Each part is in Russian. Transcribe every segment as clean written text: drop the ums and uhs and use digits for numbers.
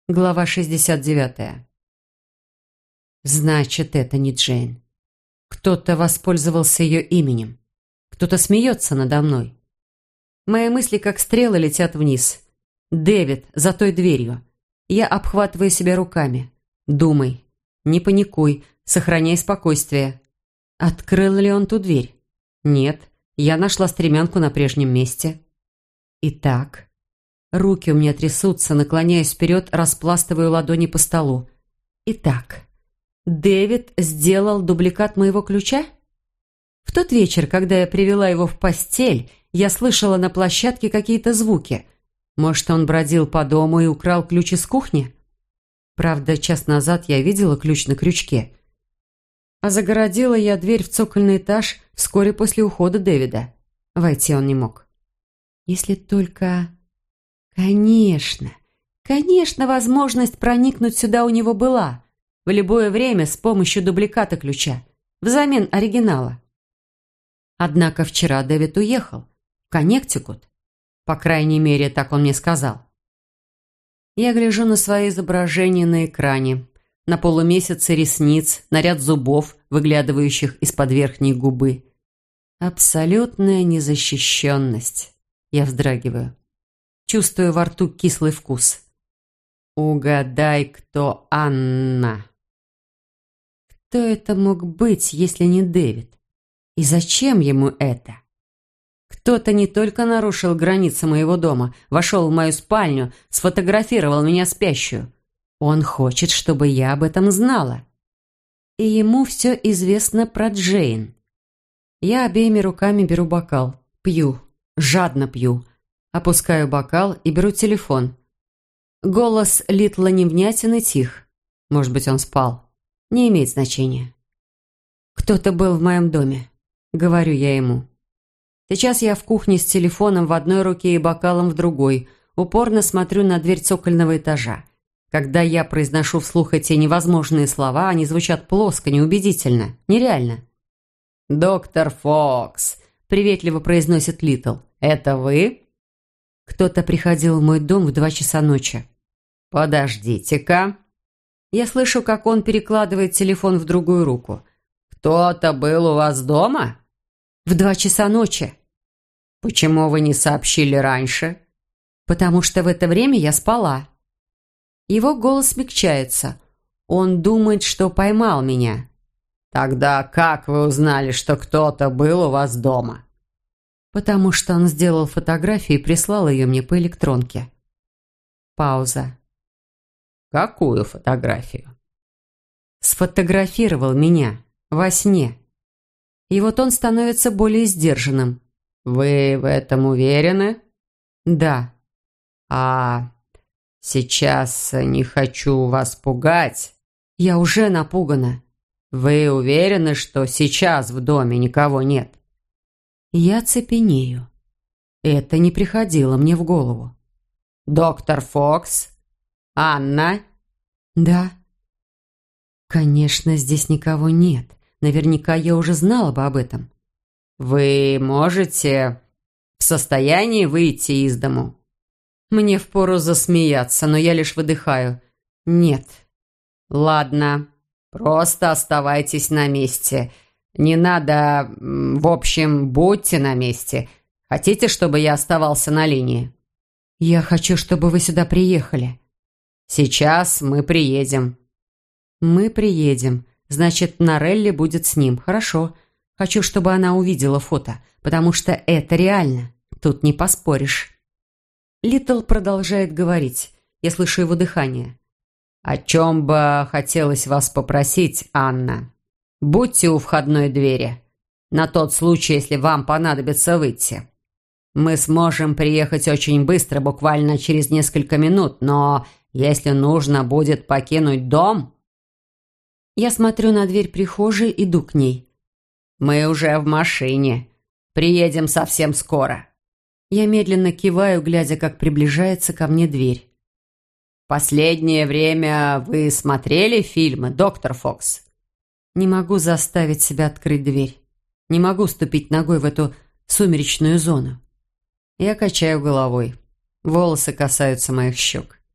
Глава 69. Значит, это не Джейн. Кто-то воспользовался ее именем. Кто-то смеется надо мной. Мои мысли, как стрелы, летят вниз. Дэвид за той дверью. Я обхватываю себя руками. Думай, не паникуй, сохраняй спокойствие. Открыл ли он ту дверь? Нет, я нашла стремянку на прежнем месте. Итак... Руки у меня трясутся, наклоняясь вперед, распластываю ладони по столу. Итак, Дэвид сделал дубликат моего ключа? В тот вечер, когда я привела его в постель, я слышала на площадке какие-то звуки. Может, он бродил по дому и украл ключ из кухни? Правда, час назад я видела ключ на крючке. А загородила я дверь в цокольный этаж вскоре после ухода Дэвида. Войти он не мог. Если только... Конечно, возможность проникнуть сюда у него была. В любое время с помощью дубликата ключа, взамен оригинала. Однако вчера Дэвид уехал в Коннектикут. По крайней мере, так он мне сказал. Я гляжу на свои изображения на экране, на полумесяцы ресниц, на ряд зубов, выглядывающих из-под верхней губы. Абсолютная незащищенность. Я вздрагиваю. Чувствую во рту кислый вкус. Угадай, кто Анна. Кто это мог быть, если не Дэвид? И зачем ему это? Кто-то не только нарушил границы моего дома, вошел в мою спальню, сфотографировал меня спящую. Он хочет, чтобы я об этом знала. И ему все известно про Джейн. Я обеими руками беру бокал, пью, жадно пью. Опускаю бокал и беру телефон. Голос Литла невнятен и тих. Может быть, он спал. Не имеет значения. «Кто-то был в моем доме», — говорю я ему. Сейчас я в кухне с телефоном в одной руке и бокалом в другой. Упорно смотрю на дверь цокольного этажа. Когда я произношу вслух эти невозможные слова, они звучат плоско, неубедительно, нереально. «Доктор Фокс», — приветливо произносит Литл. «Это вы?» Кто-то приходил в мой дом в 2 часа ночи. «Подождите-ка». Я слышу, как он перекладывает телефон в другую руку. «Кто-то был у вас дома?» «В 2 часа ночи». «Почему вы не сообщили раньше?» «Потому что в это время я спала». Его голос смягчается. Он думает, что поймал меня. «Тогда как вы узнали, что кто-то был у вас дома?» «Потому что он сделал фотографию и прислал ее мне по электронке». Пауза. «Какую фотографию?» «Сфотографировал меня во сне». И вот он становится более сдержанным. «Вы в этом уверены?» «Да». «А сейчас не хочу вас пугать». «Я уже напугана». «Вы уверены, что сейчас в доме никого нет?» Я цепенею. Это не приходило мне в голову. «Доктор Фокс? Анна?» «Да». «Конечно, здесь никого нет. Наверняка я уже знала бы об этом». «Вы можете в состоянии выйти из дому?» Мне впору засмеяться, но я лишь выдыхаю. «Нет». «Ладно, просто оставайтесь на месте. Не надо... В общем, будьте на месте. Хотите, чтобы я оставался на линии?» «Я хочу, чтобы вы сюда приехали». «Сейчас мы приедем». «Мы приедем. Значит, Норелли будет с ним. Хорошо. Хочу, чтобы она увидела фото, потому что это реально. Тут не поспоришь». Литл продолжает говорить. Я слышу его дыхание. «О чем бы хотелось вас попросить, Анна? Будьте у входной двери, на тот случай, если вам понадобится выйти. Мы сможем приехать очень быстро, буквально через несколько минут, но если нужно будет покинуть дом...» Я смотрю на дверь прихожей, иду к ней. «Мы уже в машине. Приедем совсем скоро». Я медленно киваю, глядя, как приближается ко мне дверь. «В последнее время вы смотрели фильмы, доктор Фокс?» Не могу заставить себя открыть дверь. Не могу ступить ногой в эту сумеречную зону. Я качаю головой. Волосы касаются моих щек.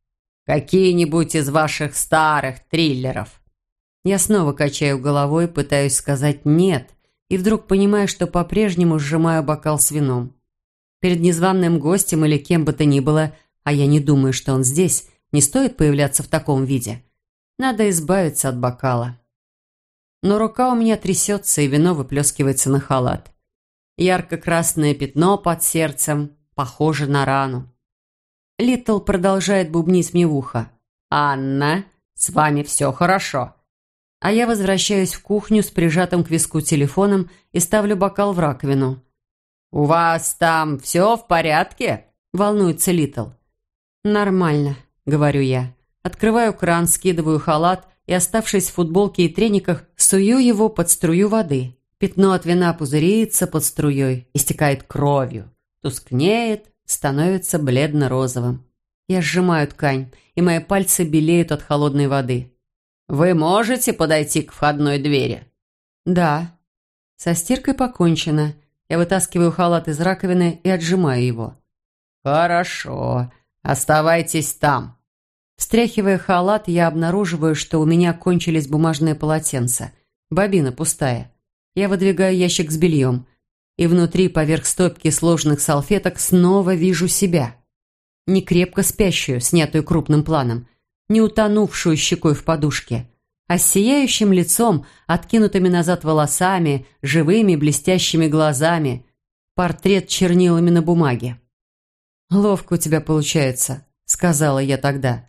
Какие-нибудь из ваших старых триллеров». Я снова качаю головой, пытаюсь сказать «нет», и вдруг понимаю, что по-прежнему сжимаю бокал с вином. Перед незваным гостем или кем бы то ни было, а я не думаю, что он здесь, не стоит появляться в таком виде. Надо избавиться от бокала. Но рука у меня трясется, и вино выплескивается на халат. Ярко-красное пятно под сердцем, похоже на рану. Литл продолжает бубнить мне в ухо. «Анна, с вами все хорошо». А я возвращаюсь в кухню с прижатым к виску телефоном и ставлю бокал в раковину. «У вас там все в порядке?» – волнуется Литл. «Нормально», – говорю я. Открываю кран, скидываю халат и, оставшись в футболке и трениках, сую его под струю воды. Пятно от вина пузырится под струей, истекает кровью, тускнеет, становится бледно-розовым. Я сжимаю ткань, и мои пальцы белеют от холодной воды. «Вы можете подойти к входной двери?» «Да». Со стиркой покончено. Я вытаскиваю халат из раковины и отжимаю его. «Хорошо. Оставайтесь там». Встряхивая халат, я обнаруживаю, что у меня кончились бумажные полотенца. Бобина пустая. Я выдвигаю ящик с бельем. И внутри, поверх стопки сложенных салфеток, снова вижу себя. Не крепко спящую, снятую крупным планом, не утонувшую щекой в подушке, а с сияющим лицом, откинутыми назад волосами, живыми блестящими глазами. Портрет чернилами на бумаге. «Ловко у тебя получается», — сказала я тогда.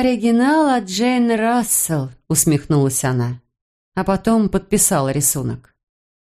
«Оригинал от Джейн Рассел», — усмехнулась она. А потом подписала рисунок.